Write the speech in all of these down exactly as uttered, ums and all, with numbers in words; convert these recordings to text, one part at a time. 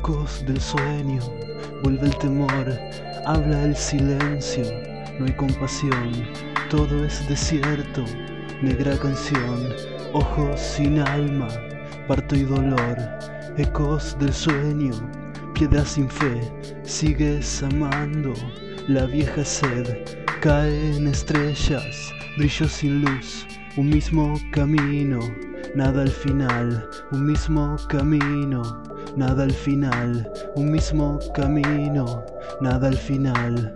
Ecos del sueño, vuelve el temor, habla el silencio, no hay compasión, todo es desierto, negra canción, ojos sin alma, parto y dolor, ecos del sueño, piedra sin fe, sigues amando, la vieja sed, caen estrellas, brillo sin luz, un mismo camino, nada al final, un mismo camino, nada al final, un mismo camino, nada al final.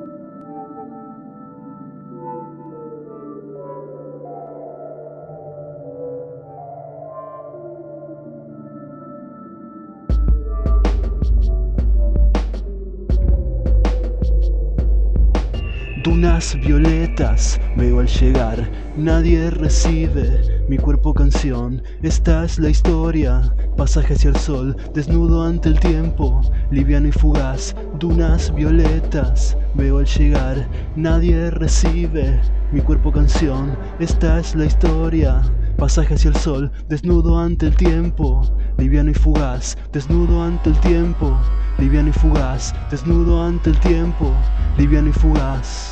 Dunas violetas veo al llegar, nadie recibe mi cuerpo canción. Esta es la historia, pasaje hacia el sol, desnudo ante el tiempo, liviano y fugaz. Dunas violetas veo al llegar, nadie recibe mi cuerpo canción. Esta es la historia, pasaje hacia el sol, desnudo ante el tiempo, liviano y fugaz. Desnudo ante el tiempo, liviano y fugaz. Desnudo ante el tiempo, liviano y fugaz.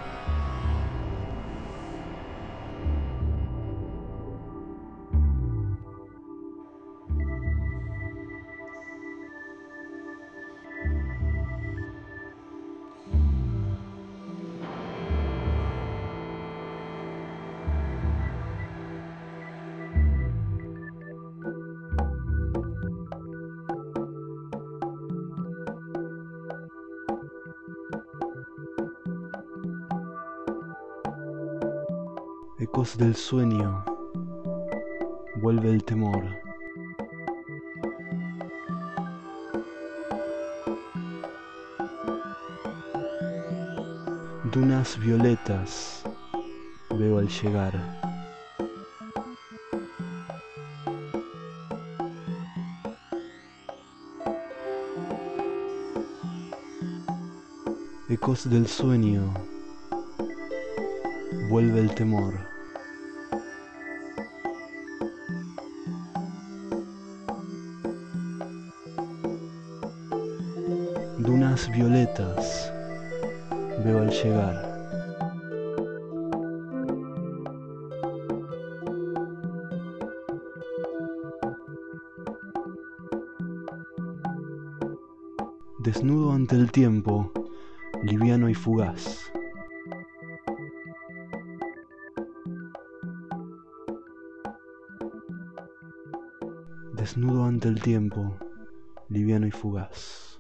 Ecos del sueño, vuelve el temor. Dunas violetas veo al llegar. Ecos del sueño, vuelve el temor. Dunas violetas veo al llegar. Desnudo ante el tiempo, liviano y fugaz. Desnudo ante el tiempo, liviano y fugaz.